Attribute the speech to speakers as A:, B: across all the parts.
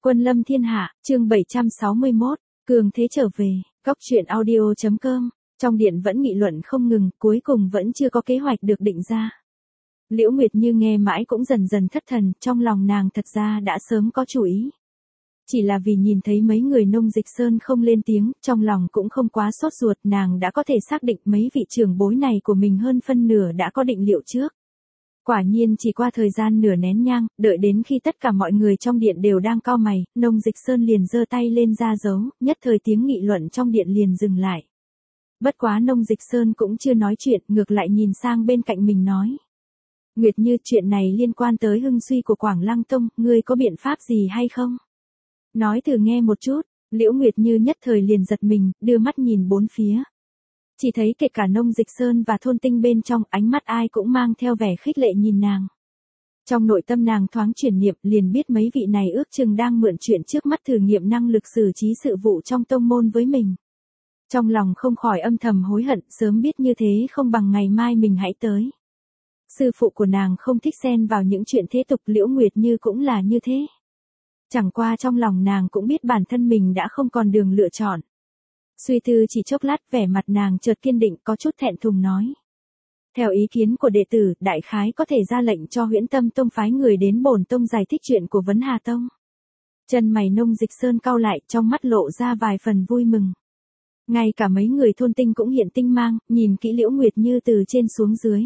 A: Quân lâm thiên hạ, chương 761, cường thế trở về, góc truyện audio.com, trong điện vẫn nghị luận không ngừng, cuối cùng vẫn chưa có kế hoạch được định ra. Liễu Nguyệt Như nghe mãi cũng dần dần thất thần, trong lòng nàng thật ra đã sớm có chủ ý. Chỉ là vì nhìn thấy mấy người Nông Dịch Sơn không lên tiếng, trong lòng cũng không quá sốt ruột, nàng đã có thể xác định mấy vị trưởng bối này của mình hơn phân nửa đã có định liệu trước. Quả nhiên chỉ qua thời gian nửa nén nhang, đợi đến khi tất cả mọi người trong điện đều đang cau mày, Nông Dịch Sơn liền giơ tay lên ra dấu, nhất thời tiếng nghị luận trong điện liền dừng lại. Bất quá Nông Dịch Sơn cũng chưa nói chuyện, ngược lại nhìn sang bên cạnh mình nói. Nguyệt Như, chuyện này liên quan tới hưng suy của Quảng Lăng Tông, ngươi có biện pháp gì hay không? Nói thử nghe một chút. Liễu Nguyệt Như nhất thời liền giật mình, đưa mắt nhìn bốn phía. Chỉ thấy kể cả Nông Dịch Sơn và thôn tinh bên trong, ánh mắt ai cũng mang theo vẻ khích lệ nhìn nàng. Trong nội tâm nàng thoáng chuyển niệm, liền biết mấy vị này ước chừng đang mượn chuyện trước mắt thử nghiệm năng lực xử trí sự vụ trong tông môn với mình. Trong lòng không khỏi âm thầm hối hận, sớm biết như thế không bằng ngày mai mình hãy tới. Sư phụ của nàng không thích xen vào những chuyện thế tục, Liễu Nguyệt Như cũng là như thế. Chẳng qua trong lòng nàng cũng biết bản thân mình đã không còn đường lựa chọn. Suy tư chỉ chốc lát, vẻ mặt nàng chợt kiên định, có chút thẹn thùng nói. Theo ý kiến của đệ tử, đại khái có thể ra lệnh cho Huyễn Tâm Tông phái người đến bổn tông giải thích chuyện của Vấn Hà Tông. Chân mày Nông Dịch Sơn cau lại, trong mắt lộ ra vài phần vui mừng. Ngay cả mấy người thôn tinh cũng hiện tinh mang, nhìn kỹ Liễu Nguyệt Như từ trên xuống dưới.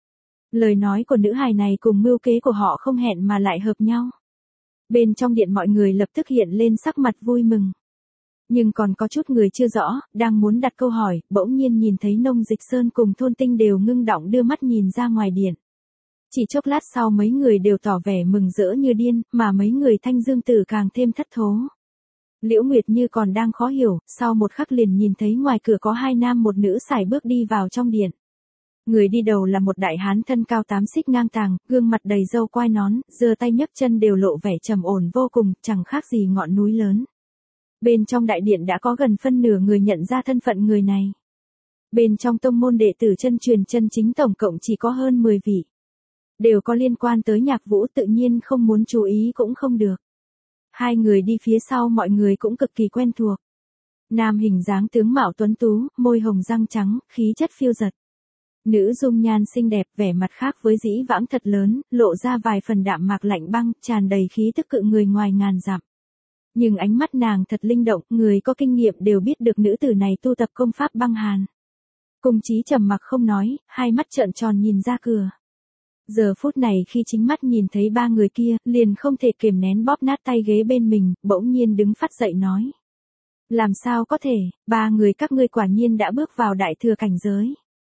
A: Lời nói của nữ hài này cùng mưu kế của họ không hẹn mà lại hợp nhau. Bên trong điện mọi người lập tức hiện lên sắc mặt vui mừng. Nhưng còn có chút người chưa rõ, đang muốn đặt câu hỏi, bỗng nhiên nhìn thấy Nông Dịch Sơn cùng thôn tinh đều ngưng động đưa mắt nhìn ra ngoài điện. Chỉ chốc lát sau mấy người đều tỏ vẻ mừng rỡ như điên, mà mấy người Thanh Dương Tử càng thêm thất thố. Liễu Nguyệt Như còn đang khó hiểu, sau một khắc liền nhìn thấy ngoài cửa có hai nam một nữ sải bước đi vào trong điện. Người đi đầu là một đại hán thân cao 8 xích ngang tàng, gương mặt đầy râu quai nón, giơ tay nhấc chân đều lộ vẻ trầm ổn vô cùng, chẳng khác gì ngọn núi lớn. Bên trong đại điện đã có gần phân nửa người nhận ra thân phận người này. Bên trong tông môn đệ tử chân truyền chân chính tổng cộng chỉ có hơn 10 vị. Đều có liên quan tới Nhạc Vũ, tự nhiên không muốn chú ý cũng không được. Hai người đi phía sau mọi người cũng cực kỳ quen thuộc. Nam hình dáng tướng mạo tuấn tú, môi hồng răng trắng, khí chất phiêu dật. Nữ dung nhan xinh đẹp, vẻ mặt khác với dĩ vãng thật lớn, lộ ra vài phần đạm mạc lạnh băng, tràn đầy khí tức cự người ngoài ngàn dặm. Nhưng ánh mắt nàng thật linh động, người có kinh nghiệm đều biết được nữ tử này tu tập công pháp băng hàn. Cung Chí trầm mặc không nói, hai mắt trợn tròn nhìn ra cửa. Giờ phút này khi chính mắt nhìn thấy ba người kia, liền không thể kiềm nén bóp nát tay ghế bên mình, bỗng nhiên đứng phát dậy nói. Làm sao có thể, ba người các ngươi quả nhiên đã bước vào đại thừa cảnh giới.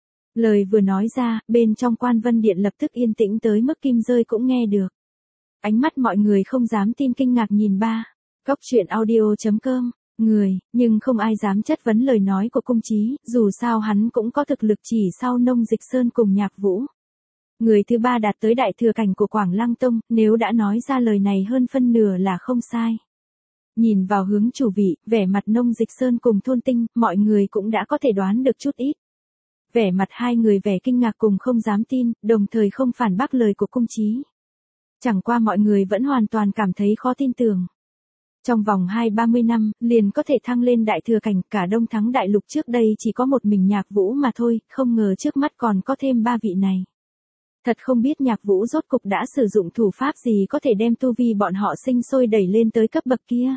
A: Lời vừa nói ra, bên trong Quan Vân Điện lập tức yên tĩnh tới mức kim rơi cũng nghe được. Ánh mắt mọi người không dám tin kinh ngạc nhìn ba. Góc truyện audio.com, nhưng không ai dám chất vấn lời nói của Cung Chí, dù sao hắn cũng có thực lực chỉ sau Nông Dịch Sơn cùng Nhạc Vũ. Người thứ ba đạt tới đại thừa cảnh của Quảng Lăng Tông, nếu đã nói ra lời này hơn phân nửa là không sai. Nhìn vào hướng chủ vị, vẻ mặt Nông Dịch Sơn cùng thôn tinh, mọi người cũng đã có thể đoán được chút ít. Vẻ mặt hai người vẻ kinh ngạc cùng không dám tin, đồng thời không phản bác lời của Cung Chí. Chẳng qua mọi người vẫn hoàn toàn cảm thấy khó tin tưởng. Trong vòng 20-30 năm, liền có thể thăng lên đại thừa cảnh, cả Đông Thắng đại lục trước đây chỉ có một mình Nhạc Vũ mà thôi, không ngờ trước mắt còn có thêm ba vị này. Thật không biết Nhạc Vũ rốt cục đã sử dụng thủ pháp gì có thể đem tu vi bọn họ sinh sôi đẩy lên tới cấp bậc kia.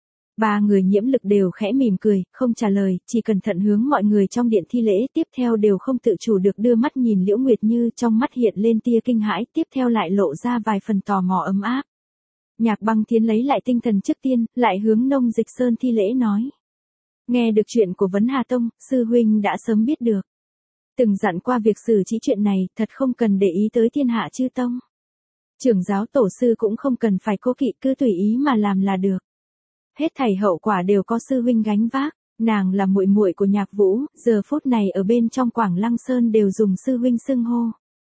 A: Ba người Nhiễm Lực đều khẽ mỉm cười, không trả lời, chỉ cẩn thận hướng mọi người trong điện thi lễ, tiếp theo đều không tự chủ được đưa mắt nhìn Liễu Nguyệt Như, trong mắt hiện lên tia kinh hãi, tiếp theo lại lộ ra vài phần tò mò ấm áp. Nhạc Băng Thiến lấy lại tinh thần trước tiên, lại hướng Nông Dịch Sơn thi lễ nói. Nghe được chuyện của Vấn Hà Tông, sư huynh đã sớm biết được. Từng dặn qua việc xử trí chuyện này, thật không cần để ý tới thiên hạ chư tông. Trưởng giáo tổ sư cũng không cần phải cố kỵ, cứ tùy ý mà làm là được. Hết thảy hậu quả đều có sư huynh gánh vác, nàng là muội muội của Nhạc Vũ, giờ phút này ở bên trong Quảng Lăng Sơn đều dùng sư huynh xưng hô.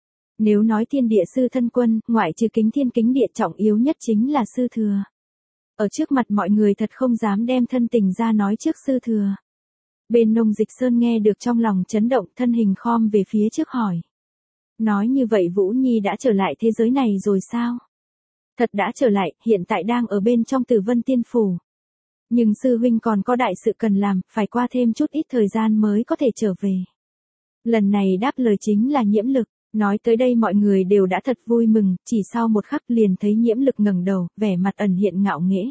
A: Nếu nói thiên địa sư thân quân, ngoại trừ Kính Thiên Kính Địa trọng yếu nhất chính là sư thừa. Ở trước mặt mọi người thật không dám đem thân tình ra nói trước sư thừa. Bên Nông Dịch Sơn nghe được trong lòng chấn động, thân hình khom về phía trước hỏi. Nói như vậy Vũ Nhi đã trở lại thế giới này rồi sao? Thật đã trở lại, hiện tại đang ở bên trong Tử Vân Tiên Phủ. Nhưng sư huynh còn có đại sự cần làm, phải qua thêm chút ít thời gian mới có thể trở về. Lần này đáp lời chính là Nhiễm Lực. Nói tới đây mọi người đều đã thật vui mừng, chỉ sau một khắc liền thấy Nhiễm Lực ngẩng đầu, vẻ mặt ẩn hiện ngạo nghễ.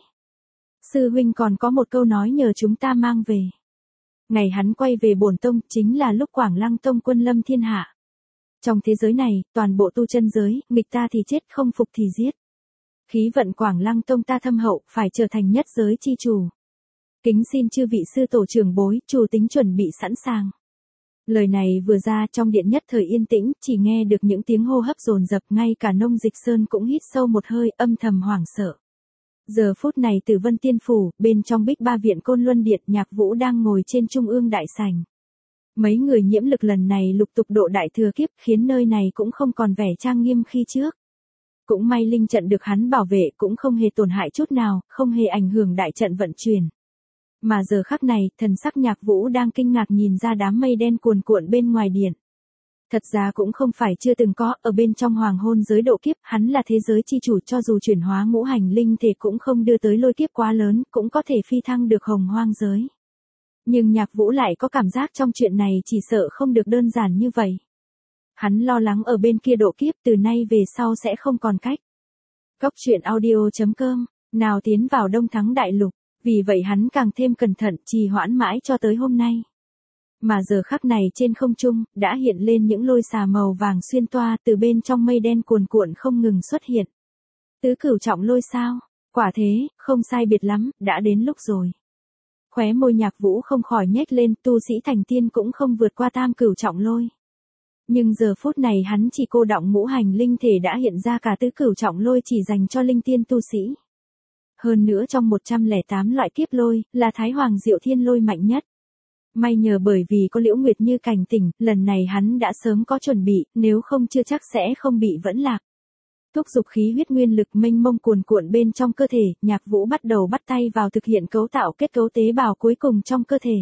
A: Sư huynh còn có một câu nói nhờ chúng ta mang về. Ngày hắn quay về bổn tông chính là lúc Quảng Lăng Tông quân lâm thiên hạ. Trong thế giới này, toàn bộ tu chân giới, nghịch ta thì chết, không phục thì giết. Khí vận Quảng Lăng Tông ta thâm hậu, phải trở thành nhất giới chi chủ. Kính xin chư vị sư tổ trưởng bối, chủ tính chuẩn bị sẵn sàng. Lời này vừa ra trong điện nhất thời yên tĩnh, chỉ nghe được những tiếng hô hấp dồn dập, ngay cả Nông Dịch Sơn cũng hít sâu một hơi, âm thầm hoảng sợ. Giờ phút này Tử Vân Tiên Phủ, bên trong Bích Ba Viện Côn Luân Điện, Nhạc Vũ đang ngồi trên trung ương đại sảnh. Mấy người Nhiễm Lực lần này lục tục độ đại thừa kiếp, khiến nơi này cũng không còn vẻ trang nghiêm khi trước. Cũng may linh trận được hắn bảo vệ cũng không hề tổn hại chút nào, không hề ảnh hưởng đại trận vận chuyển. Mà giờ khắc này, thần sắc Nhạc Vũ đang kinh ngạc nhìn ra đám mây đen cuồn cuộn bên ngoài điện. Thật ra cũng không phải chưa từng có, ở bên trong hoàng hôn giới độ kiếp, hắn là thế giới chi chủ, cho dù chuyển hóa ngũ hành linh thể cũng không đưa tới lôi kiếp quá lớn, cũng có thể phi thăng được hồng hoang giới. Nhưng Nhạc Vũ lại có cảm giác trong chuyện này chỉ sợ không được đơn giản như vậy. Hắn lo lắng ở bên kia độ kiếp từ nay về sau sẽ không còn cách. Góc truyện audio.com, nào tiến vào Đông Thắng Đại Lục, vì vậy hắn càng thêm cẩn thận, trì hoãn mãi cho tới hôm nay. Mà giờ khắc này trên không trung, đã hiện lên những lôi xà màu vàng xuyên toa từ bên trong mây đen cuồn cuộn không ngừng xuất hiện. Tứ cửu trọng lôi sao? Quả thế, không sai biệt lắm, đã đến lúc rồi. Khóe môi Nhạc Vũ không khỏi nhếch lên, tu sĩ thành tiên cũng không vượt qua tam cửu trọng lôi. Nhưng giờ phút này hắn chỉ cô đọng ngũ hành linh thể đã hiện ra cả tứ cửu trọng lôi chỉ dành cho linh tiên tu sĩ. Hơn nữa trong 108 loại kiếp lôi, là Thái Hoàng Diệu Thiên lôi mạnh nhất. May nhờ bởi vì có Liễu Nguyệt Như cảnh tỉnh, lần này hắn đã sớm có chuẩn bị, nếu không chưa chắc sẽ không bị vẫn lạc. Thúc giục khí huyết nguyên lực mênh mông cuồn cuộn bên trong cơ thể, Nhạc Vũ bắt đầu bắt tay vào thực hiện cấu tạo kết cấu tế bào cuối cùng trong cơ thể.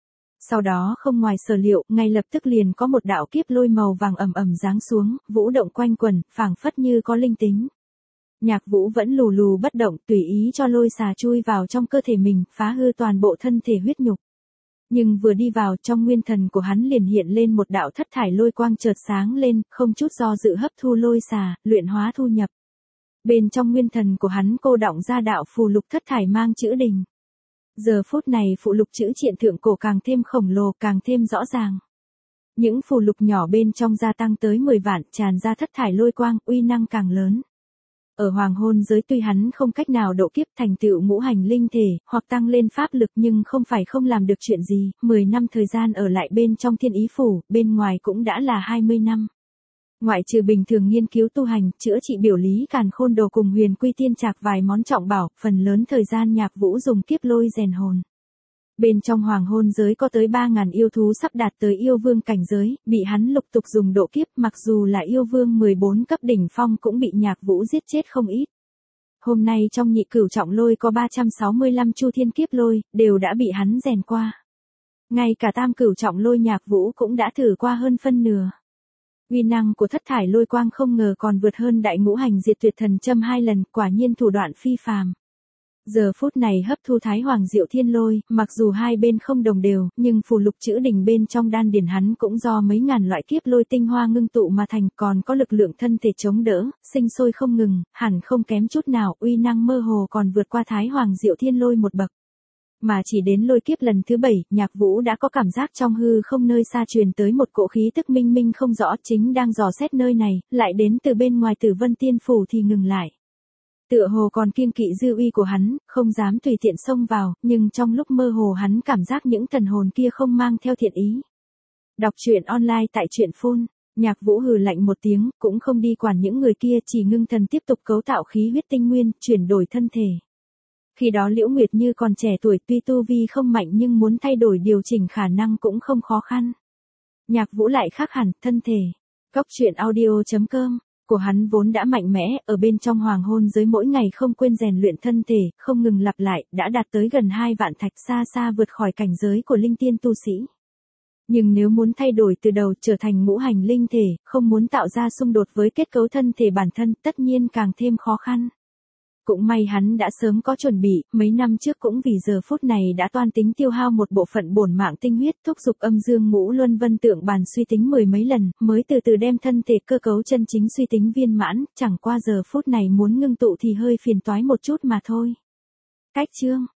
A: Sau đó không ngoài sở liệu, ngay lập tức liền có một đạo kiếp lôi màu vàng ầm ầm giáng xuống, vũ động quanh quẩn, phảng phất như có linh tính. Nhạc Vũ vẫn lù lù bất động, tùy ý cho lôi xà chui vào trong cơ thể mình, phá hư toàn bộ thân thể huyết nhục. Nhưng vừa đi vào, trong nguyên thần của hắn liền hiện lên một đạo thất thải lôi quang chợt sáng lên, không chút do dự hấp thu lôi xà, luyện hóa thu nhập. Bên trong nguyên thần của hắn cô đọng ra đạo phù lục thất thải mang chữ đình. Giờ phút này phụ lục chữ triện thượng cổ càng thêm khổng lồ, càng thêm rõ ràng. Những phù lục nhỏ bên trong gia tăng tới 10 vạn, tràn ra thất thải lôi quang, uy năng càng lớn. Ở hoàng hôn giới tuy hắn không cách nào độ kiếp thành tựu ngũ hành linh thể, hoặc tăng lên pháp lực nhưng không phải không làm được chuyện gì, 10 năm thời gian ở lại bên trong thiên ý phủ, bên ngoài cũng đã là 20 năm. Ngoại trừ bình thường nghiên cứu tu hành, chữa trị biểu lý càn khôn đồ cùng huyền quy tiên trạc vài món trọng bảo, phần lớn thời gian Nhạc Vũ dùng kiếp lôi rèn hồn. Bên trong hoàng hôn giới có tới 3.000 yêu thú sắp đạt tới yêu vương cảnh giới, bị hắn lục tục dùng độ kiếp, mặc dù là yêu vương 14 cấp đỉnh phong cũng bị Nhạc Vũ giết chết không ít. Hôm nay trong nhị cửu trọng lôi có 365 chu thiên kiếp lôi, đều đã bị hắn rèn qua. Ngay cả tam cửu trọng lôi Nhạc Vũ cũng đã thử qua hơn phân nửa. Uy năng của thất thải lôi quang không ngờ còn vượt hơn đại ngũ hành diệt tuyệt thần châm 2 lần, quả nhiên thủ đoạn phi phàm. Giờ phút này hấp thu Thái Hoàng Diệu Thiên lôi, mặc dù hai bên không đồng đều, nhưng phù lục chữ đình bên trong đan điển hắn cũng do mấy ngàn loại kiếp lôi tinh hoa ngưng tụ mà thành, còn có lực lượng thân thể chống đỡ, sinh sôi không ngừng, hẳn không kém chút nào, uy năng mơ hồ còn vượt qua Thái Hoàng Diệu Thiên lôi một bậc. Mà chỉ đến lôi kiếp lần thứ 7, Nhạc Vũ đã có cảm giác trong hư không nơi xa truyền tới một cỗ khí tức minh minh không rõ, chính đang dò xét nơi này, lại đến từ bên ngoài Tử Vân Tiên Phủ thì ngừng lại. Tựa hồ còn kiêng kỵ dư uy của hắn, không dám tùy tiện xông vào, nhưng trong lúc mơ hồ hắn cảm giác những thần hồn kia không mang theo thiện ý. Đọc truyện online tại truyện phone, Nhạc Vũ hừ lạnh một tiếng, cũng không đi quản những người kia, chỉ ngưng thần tiếp tục cấu tạo khí huyết tinh nguyên, chuyển đổi thân thể. Khi đó Liễu Nguyệt Như còn trẻ tuổi, tuy tu vi không mạnh nhưng muốn thay đổi điều chỉnh khả năng cũng không khó khăn. Nhạc Vũ lại khác hẳn, thân thể. Góc truyện audio.com, của hắn vốn đã mạnh mẽ, ở bên trong hoàng hôn giới mỗi ngày không quên rèn luyện thân thể, không ngừng lặp lại, đã đạt tới gần 2 vạn thạch, xa xa vượt khỏi cảnh giới của linh tiên tu sĩ. Nhưng nếu muốn thay đổi từ đầu trở thành ngũ hành linh thể, không muốn tạo ra xung đột với kết cấu thân thể bản thân, tất nhiên càng thêm khó khăn. Cũng may hắn đã sớm có chuẩn bị, mấy năm trước cũng vì giờ phút này đã toan tính tiêu hao một bộ phận bổn mạng tinh huyết, thúc giục âm dương ngũ luân vân tượng bàn suy tính mười mấy lần, mới từ từ đem thân thể cơ cấu chân chính suy tính viên mãn, chẳng qua giờ phút này muốn ngưng tụ thì hơi phiền toái một chút mà thôi. Cách chương